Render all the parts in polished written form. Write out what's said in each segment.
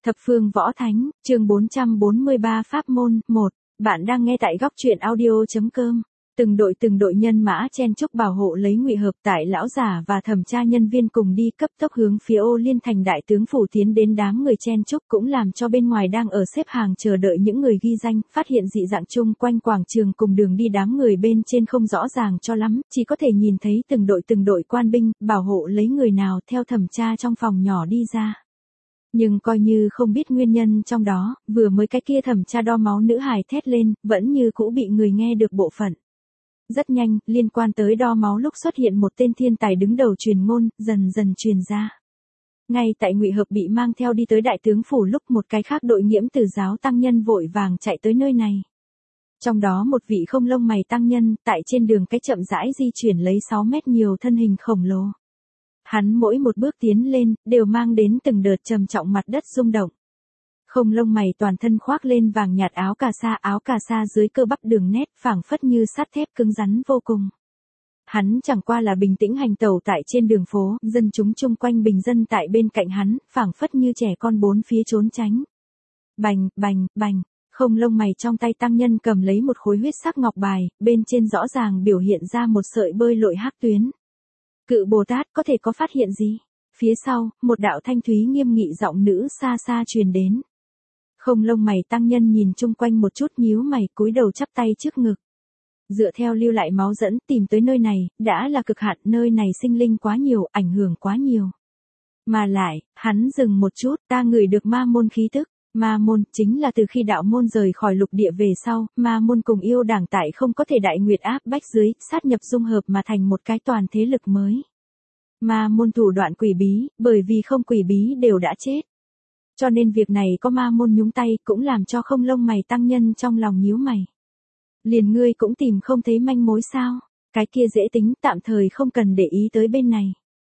Thập phương võ thánh, chương 443 pháp môn, 1. Bạn đang nghe tại góc truyện audio.com. Từng đội nhân mã chen chúc bảo hộ lấy Ngụy Hợp, tại lão giả và thẩm tra nhân viên cùng đi cấp tốc hướng phía Ô Liên thành đại tướng phủ tiến đến. Đám người chen chúc cũng làm cho bên ngoài đang ở xếp hàng chờ đợi những người ghi danh, phát hiện dị dạng chung quanh quảng trường cùng đường đi. Đám người bên trên không rõ ràng cho lắm, chỉ có thể nhìn thấy từng đội quan binh, bảo hộ lấy người nào theo thẩm tra trong phòng nhỏ đi ra. Nhưng coi như không biết nguyên nhân trong đó, vừa mới cái kia thẩm tra đo máu nữ hài thét lên, vẫn như cũ bị người nghe được bộ phận. Rất nhanh, liên quan tới đo máu lúc xuất hiện một tên thiên tài đứng đầu truyền ngôn, dần dần truyền ra. Ngay tại Ngụy Hợp bị mang theo đi tới đại tướng phủ lúc một cái khác đội nghiễm Tử giáo tăng nhân vội vàng chạy tới nơi này. Trong đó một vị không lông mày tăng nhân, tại trên đường cái chậm rãi di chuyển lấy 6 mét nhiều thân hình khổng lồ. Hắn mỗi một bước tiến lên, đều mang đến từng đợt trầm trọng mặt đất rung động. Không lông mày toàn thân khoác lên vàng nhạt áo cà sa dưới cơ bắp đường nét phảng phất như sắt thép cứng rắn vô cùng. Hắn chẳng qua là bình tĩnh hành tẩu tại trên đường phố, dân chúng chung quanh bình dân tại bên cạnh hắn, phảng phất như trẻ con bốn phía trốn tránh. Bành, bành, bành, không lông mày trong tay tăng nhân cầm lấy một khối huyết sắc ngọc bài, bên trên rõ ràng biểu hiện ra một sợi bơi lội hắc tuyến. Cự Bồ Tát có thể có phát hiện gì? Phía sau, một đạo thanh thúy nghiêm nghị giọng nữ xa xa truyền đến. Không lông mày tăng nhân nhìn chung quanh một chút nhíu mày cúi đầu chắp tay trước ngực. Dựa theo lưu lại máu dẫn tìm tới nơi này, đã là cực hạn, nơi này sinh linh quá nhiều, ảnh hưởng quá nhiều. Mà lại, hắn dừng một chút, ta ngửi được ma môn khí tức. Ma môn, chính là từ khi đạo môn rời khỏi lục địa về sau, ma môn cùng yêu đảng tại không có thể đại nguyệt áp bách dưới, sát nhập dung hợp mà thành một cái toàn thế lực mới. Ma môn thủ đoạn quỷ bí, bởi vì không quỷ bí đều đã chết. Cho nên việc này có ma môn nhúng tay cũng làm cho không lông mày tăng nhân trong lòng nhíu mày. Liền ngươi cũng tìm không thấy manh mối sao, cái kia dễ tính, tạm thời không cần để ý tới bên này.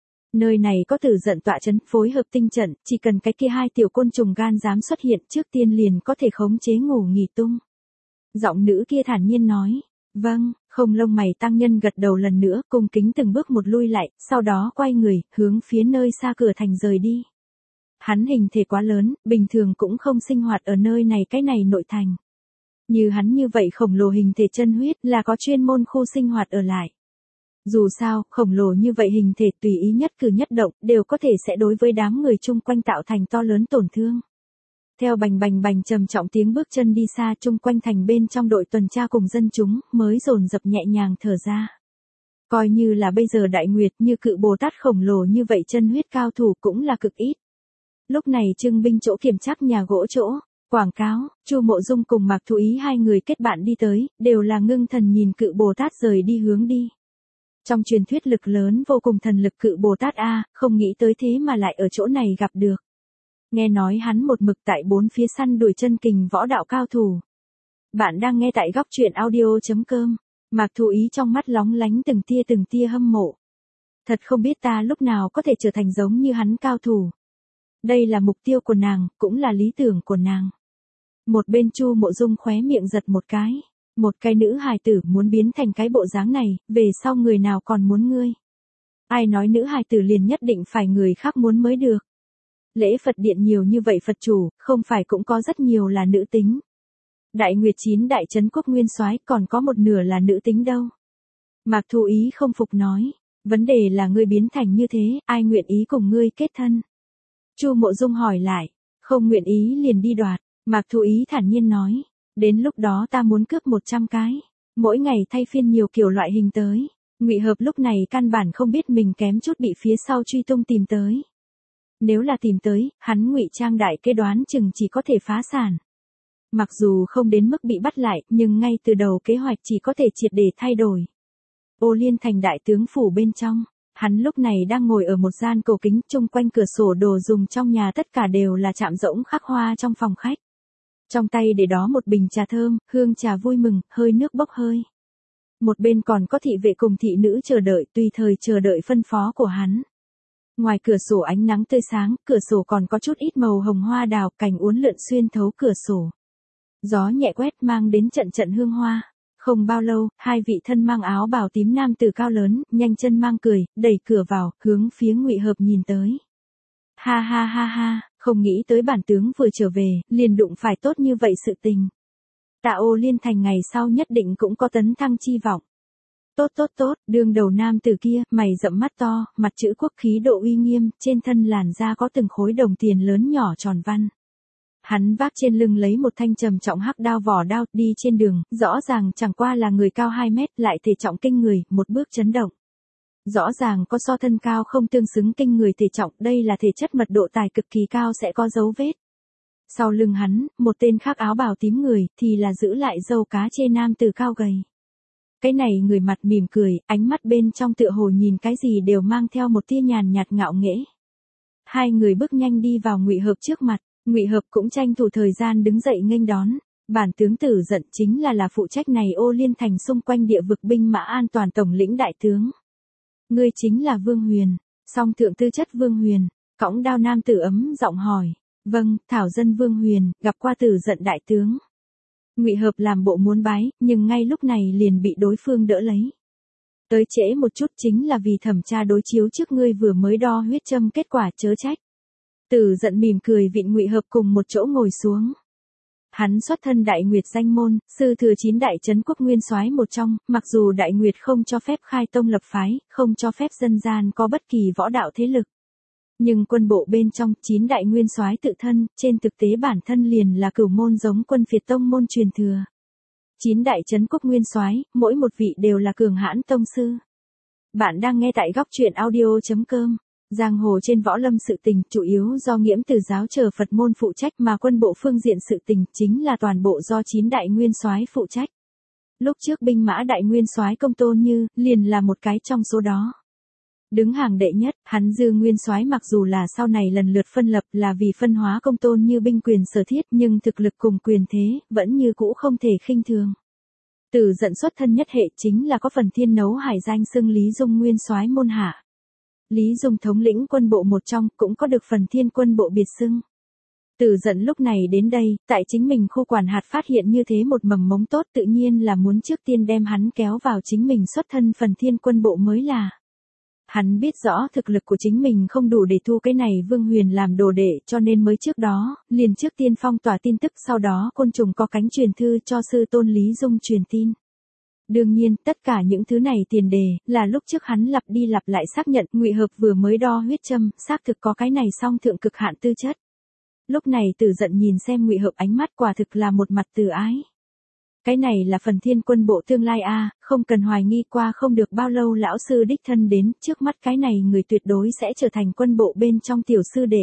Nơi này có Tử Giận tọa trấn, phối hợp tinh trận, chỉ cần cái kia hai tiểu côn trùng gan dám xuất hiện trước tiên liền có thể khống chế ngủ nghỉ tung. Giọng nữ kia thản nhiên nói, vâng, không lông mày tăng nhân gật đầu lần nữa, cung kính từng bước một lui lại, sau đó quay người, hướng phía nơi xa cửa thành rời đi. Hắn hình thể quá lớn, bình thường cũng không sinh hoạt ở nơi này cái này nội thành. Như hắn như vậy khổng lồ hình thể chân huyết là có chuyên môn khu sinh hoạt ở lại. Dù sao, khổng lồ như vậy hình thể tùy ý nhất cử nhất động, đều có thể sẽ đối với đám người chung quanh tạo thành to lớn tổn thương. Theo bành bành bành trầm trọng tiếng bước chân đi xa, chung quanh thành bên trong đội tuần tra cùng dân chúng, mới dồn dập nhẹ nhàng thở ra. Coi như là bây giờ đại nguyệt như Cự Bồ Tát khổng lồ như vậy chân huyết cao thủ cũng là cực ít. Lúc này trưng binh chỗ kiểm trắc nhà gỗ chỗ, quảng cáo, Chu Mộ Dung cùng Mạc Thụ Ý hai người kết bạn đi tới, đều là ngưng thần nhìn Cự Bồ Tát rời đi hướng đi. Trong truyền thuyết lực lớn vô cùng thần lực Cự Bồ Tát a, không nghĩ tới thế mà lại ở chỗ này gặp được. Nghe nói hắn một mực tại bốn phía săn đuổi chân kình võ đạo cao thủ. Bạn đang nghe tại góc truyện audio.com. Mạc Thụ Ý trong mắt lóng lánh từng tia hâm mộ. Thật không biết ta lúc nào có thể trở thành giống như hắn cao thủ. Đây là mục tiêu của nàng, cũng là lý tưởng của nàng. Một bên Chu Mộ Dung khóe miệng giật một cái. Một cái nữ hài tử muốn biến thành cái bộ dáng này, về sau người nào còn muốn ngươi. Ai nói nữ hài tử liền nhất định phải người khác muốn mới được. Lễ Phật điện nhiều như vậy Phật chủ, không phải cũng có rất nhiều là nữ tính. Đại Nguyệt 9 đại trấn quốc nguyên soái còn có một nửa là nữ tính đâu. Mạc Thụ Ý không phục nói, vấn đề là ngươi biến thành như thế, ai nguyện ý cùng ngươi kết thân. Chu Mộ Dung hỏi lại, không nguyện ý liền đi đoạt. Mạc Thụ Ý thản nhiên nói, đến lúc đó ta muốn cướp 100 cái, mỗi ngày thay phiên nhiều kiểu loại hình tới. Ngụy Hợp lúc này căn bản không biết mình kém chút bị phía sau truy tung tìm tới. Nếu là tìm tới, hắn ngụy trang đại kế đoán chừng chỉ có thể phá sản. Mặc dù không đến mức bị bắt lại, nhưng ngay từ đầu kế hoạch chỉ có thể triệt để thay đổi. Ô Liên thành đại tướng phủ bên trong, hắn lúc này đang ngồi ở một gian cổ kính, chung quanh cửa sổ đồ dùng trong nhà tất cả đều là chạm rỗng khắc hoa trong phòng khách. Trong tay để đó một bình trà thơm, hương trà vui mừng, hơi nước bốc hơi. Một bên còn có thị vệ cùng thị nữ chờ đợi, tùy thời chờ đợi phân phó của hắn. Ngoài cửa sổ ánh nắng tươi sáng, cửa sổ còn có chút ít màu hồng hoa đào, cành uốn lượn xuyên thấu cửa sổ. Gió nhẹ quét mang đến trận trận hương hoa. Không bao lâu, hai vị thân mang áo bào tím nam tử cao lớn, nhanh chân mang cười, đẩy cửa vào, hướng phía Ngụy Hợp nhìn tới. Ha ha ha ha, Không nghĩ tới bản tướng vừa trở về, liền đụng phải tốt như vậy sự tình. Tạ Ô Liên Thành ngày sau nhất định cũng có tấn thăng chi vọng. Tốt tốt tốt, đương đầu nam từ kia, mày rậm mắt to, mặt chữ quốc khí độ uy nghiêm, trên thân làn da có từng khối đồng tiền lớn nhỏ tròn văn. Hắn vác trên lưng lấy một thanh trầm trọng hắc đao vỏ đao, đi trên đường, rõ ràng chẳng qua là người cao 2 mét, lại thể trọng kinh người, một bước chấn động. Rõ ràng có so thân cao không tương xứng kinh người thể trọng, đây là thể chất mật độ tài cực kỳ cao sẽ có dấu vết. Sau lưng hắn, một tên khác áo bào tím người, thì là giữ lại râu cá chê nam từ cao gầy. Cái này người mặt mỉm cười, ánh mắt bên trong tựa hồ nhìn cái gì đều mang theo một tia nhàn nhạt ngạo nghễ. Hai người bước nhanh đi vào Ngụy Hợp trước mặt, Ngụy Hợp cũng tranh thủ thời gian đứng dậy nghênh đón. Bản tướng Tử Dận chính là phụ trách này Ô Liên Thành xung quanh địa vực binh mã an toàn tổng lĩnh đại tướng. Ngươi chính là Vương Huyền, song thượng tư chất Vương Huyền, cõng đao nam tử ấm giọng hỏi. Vâng, thảo dân Vương Huyền, gặp qua Tử Dận đại tướng. Ngụy Hợp làm bộ muốn bái, nhưng ngay lúc này liền bị đối phương đỡ lấy. Tới trễ một chút chính là vì thẩm tra đối chiếu trước ngươi vừa mới đo huyết châm kết quả chớ trách. Tử Dận mỉm cười vịn Ngụy Hợp cùng một chỗ ngồi xuống. Hắn xuất thân Đại Nguyệt danh môn, sư thừa 9 đại trấn quốc nguyên soái một trong, mặc dù Đại Nguyệt không cho phép khai tông lập phái, không cho phép dân gian có bất kỳ võ đạo thế lực. Nhưng quân bộ bên trong 9 đại nguyên soái tự thân, trên thực tế bản thân liền là cửu môn giống quân phiệt tông môn truyền thừa. 9 đại trấn quốc nguyên soái, mỗi một vị đều là cường hãn tông sư. Bạn đang nghe tại góc truyện audio.com. Giang hồ trên võ lâm sự tình chủ yếu do Nghiễm Từ giáo chờ Phật môn phụ trách mà quân bộ phương diện sự tình chính là toàn bộ do 9 đại nguyên soái phụ trách. Lúc trước binh mã đại nguyên soái Công Tôn Như liền là một cái trong số đó. Đứng hàng đệ nhất, hắn Dư nguyên soái mặc dù là sau này lần lượt phân lập là vì phân hóa Công Tôn Như binh quyền sở thiết nhưng thực lực cùng quyền thế vẫn như cũ không thể khinh thường. Tử Dận xuất thân nhất hệ chính là có phần thiên nấu hải danh xưng Lý Dung nguyên soái môn hạ. Lý Dung thống lĩnh quân bộ một trong cũng có được phần thiên quân bộ biệt xưng. Tử Dận lúc này đến đây, tại chính mình khu quản hạt phát hiện như thế một mầm mống tốt tự nhiên là muốn trước tiên đem hắn kéo vào chính mình xuất thân phần thiên quân bộ mới là. Hắn biết rõ thực lực của chính mình không đủ để thu cái này Vương Huyền làm đồ đệ cho nên mới trước đó, liền trước tiên phong tỏa tin tức sau đó côn trùng có cánh truyền thư cho sư tôn Lý Dung truyền tin. Đương nhiên, tất cả những thứ này tiền đề, là lúc trước hắn lặp đi lặp lại xác nhận Ngụy Hợp vừa mới đo huyết châm, xác thực có cái này song thượng cực hạn tư chất. Lúc này Tử Dận nhìn xem Ngụy Hợp ánh mắt quả thực là một mặt từ ái. Cái này là phần thiên quân bộ tương lai a, không cần hoài nghi qua không được bao lâu lão sư đích thân đến, trước mắt cái này người tuyệt đối sẽ trở thành quân bộ bên trong tiểu sư đệ.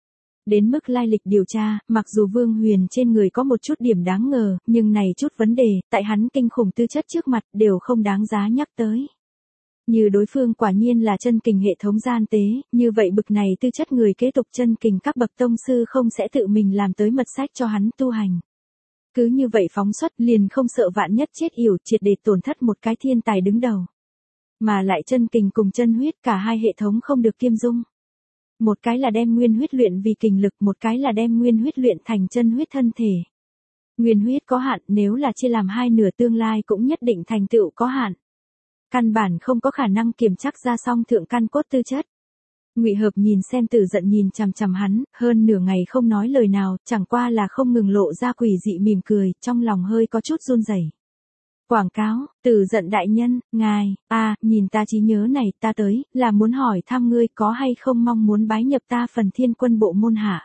Đến mức lai lịch điều tra, mặc dù Vương Huyền trên người có một chút điểm đáng ngờ, nhưng này chút vấn đề, tại hắn kinh khủng tư chất trước mặt đều không đáng giá nhắc tới. Như đối phương quả nhiên là chân kình hệ thống gian tế, như vậy bực này tư chất người kế tục chân kình các bậc tông sư không sẽ tự mình làm tới mật sách cho hắn tu hành. Cứ như vậy phóng xuất liền không sợ vạn nhất chết yểu triệt để tổn thất một cái thiên tài đứng đầu. Mà lại chân kình cùng chân huyết cả hai hệ thống không được kiêm dung. Một cái là đem nguyên huyết luyện vì kình lực, một cái là đem nguyên huyết luyện thành chân huyết thân thể. Nguyên huyết có hạn, nếu là chia làm hai nửa tương lai cũng nhất định thành tựu có hạn. Căn bản không có khả năng kiểm chắc ra song thượng căn cốt tư chất. Ngụy Hợp nhìn xem Tử Dận nhìn chằm chằm hắn, hơn nửa ngày không nói lời nào, chẳng qua là không ngừng lộ ra quỷ dị mỉm cười, trong lòng hơi có chút run rẩy. Quảng cáo, Tử Dận đại nhân, ngài, nhìn ta trí nhớ này, ta tới, là muốn hỏi thăm ngươi có hay không mong muốn bái nhập ta phần thiên quân bộ môn hạ.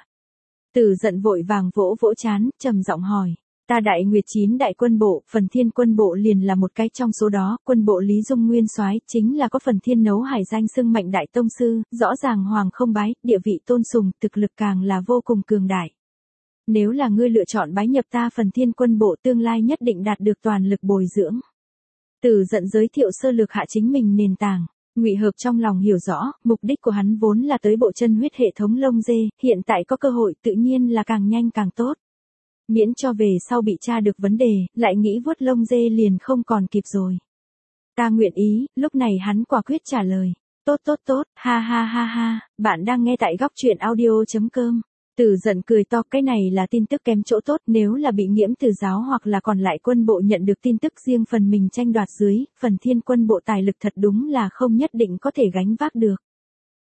Tử Dận vội vàng vỗ vỗ trán, trầm giọng hỏi. Ta Đại Nguyệt 9 đại quân bộ, phần thiên quân bộ liền là một cái trong số đó, quân bộ Lý Dung nguyên soái chính là có phần thiên nấu hải danh xưng mạnh đại tông sư, rõ ràng hoàng không bái, địa vị tôn sùng, thực lực càng là vô cùng cường đại. Nếu là ngươi lựa chọn bái nhập ta phần thiên quân bộ tương lai nhất định đạt được toàn lực bồi dưỡng. Tử Dận giới thiệu sơ lược hạ chính mình nền tảng. Ngụy Hợp trong lòng hiểu rõ, mục đích của hắn vốn là tới bộ chân huyết hệ thống lông dê, hiện tại có cơ hội tự nhiên là càng nhanh càng tốt. Miễn cho về sau bị tra được vấn đề, lại nghĩ vuốt lông dê liền không còn kịp rồi. Ta nguyện ý, lúc này hắn quả quyết trả lời. Tốt tốt tốt, ha ha ha ha, bạn đang nghe tại góc truyện audio.com. Tử Dận cười to, cái này là tin tức kém chỗ tốt, nếu là bị Nghiễm Từ giáo hoặc là còn lại quân bộ nhận được tin tức riêng phần mình tranh đoạt dưới, phần thiên quân bộ tài lực thật đúng là không nhất định có thể gánh vác được.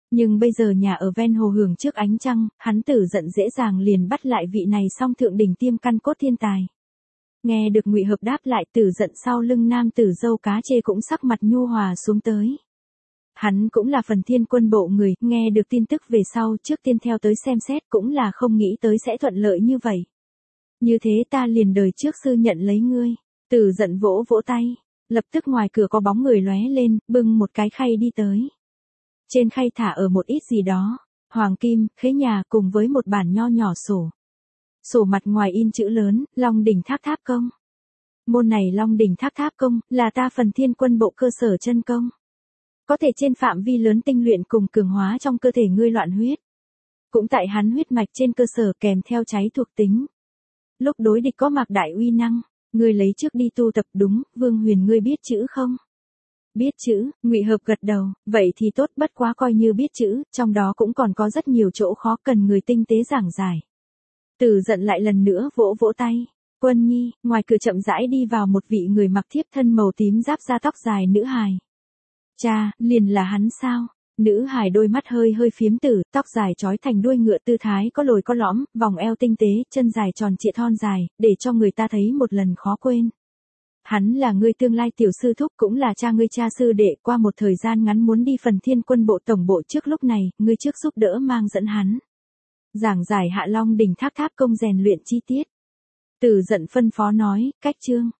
Nhưng bây giờ nhà ở ven hồ hưởng trước ánh trăng, hắn Tử Dận dễ dàng liền bắt lại vị này song thượng đỉnh tiêm căn cốt thiên tài. Nghe được Ngụy Hợp đáp lại, Tử Dận sau lưng nam tử dâu cá chê cũng sắc mặt nhu hòa xuống tới. Hắn cũng là Phần Thiên Quân bộ người, nghe được tin tức về sau trước tiên theo tới xem xét cũng là không nghĩ tới sẽ thuận lợi như vậy. Như thế ta liền đời trước sư nhận lấy ngươi. Tử Dận vỗ vỗ tay, lập tức ngoài cửa có bóng người lóe lên, bưng một cái khay đi tới. Trên khay thả ở một ít gì đó, hoàng kim, khế nhà cùng với một bản nho nhỏ sổ. Sổ mặt ngoài in chữ lớn, Long Đỉnh Tháp Tháp Công. Môn này Long Đỉnh Tháp Tháp Công, là ta Phần Thiên Quân bộ cơ sở chân công. Có thể trên phạm vi lớn tinh luyện cùng cường hóa trong cơ thể ngươi loạn huyết. Cũng tại hắn huyết mạch trên cơ sở kèm theo cháy thuộc tính. Lúc đối địch có mạc đại uy năng, ngươi lấy trước đi tu tập đúng, Vương Huyền ngươi biết chữ không? Biết chữ, Ngụy Hợp gật đầu, vậy thì tốt, bất quá coi như biết chữ, trong đó cũng còn có rất nhiều chỗ khó cần người tinh tế giảng giải. Tử Dận lại lần nữa vỗ vỗ tay. Quân nhi, ngoài cửa chậm rãi đi vào một vị người mặc thiếp thân màu tím giáp da tóc dài nữ hài. Cha, liền là hắn sao? Nữ hài đôi mắt hơi hơi phiếm tử, tóc dài trói thành đuôi ngựa tư thái có lồi có lõm, vòng eo tinh tế, chân dài tròn trịa thon dài, để cho người ta thấy một lần khó quên. Hắn là ngươi tương lai tiểu sư thúc, cũng là cha ngươi cha sư đệ, qua một thời gian ngắn muốn đi Phần Thiên Quân bộ tổng bộ, trước lúc này, ngươi trước giúp đỡ mang dẫn hắn. Giảng giải Hạ Long Đỉnh Tháp Tháp Công rèn luyện chi tiết. Tử Dận phân phó nói, cách chương.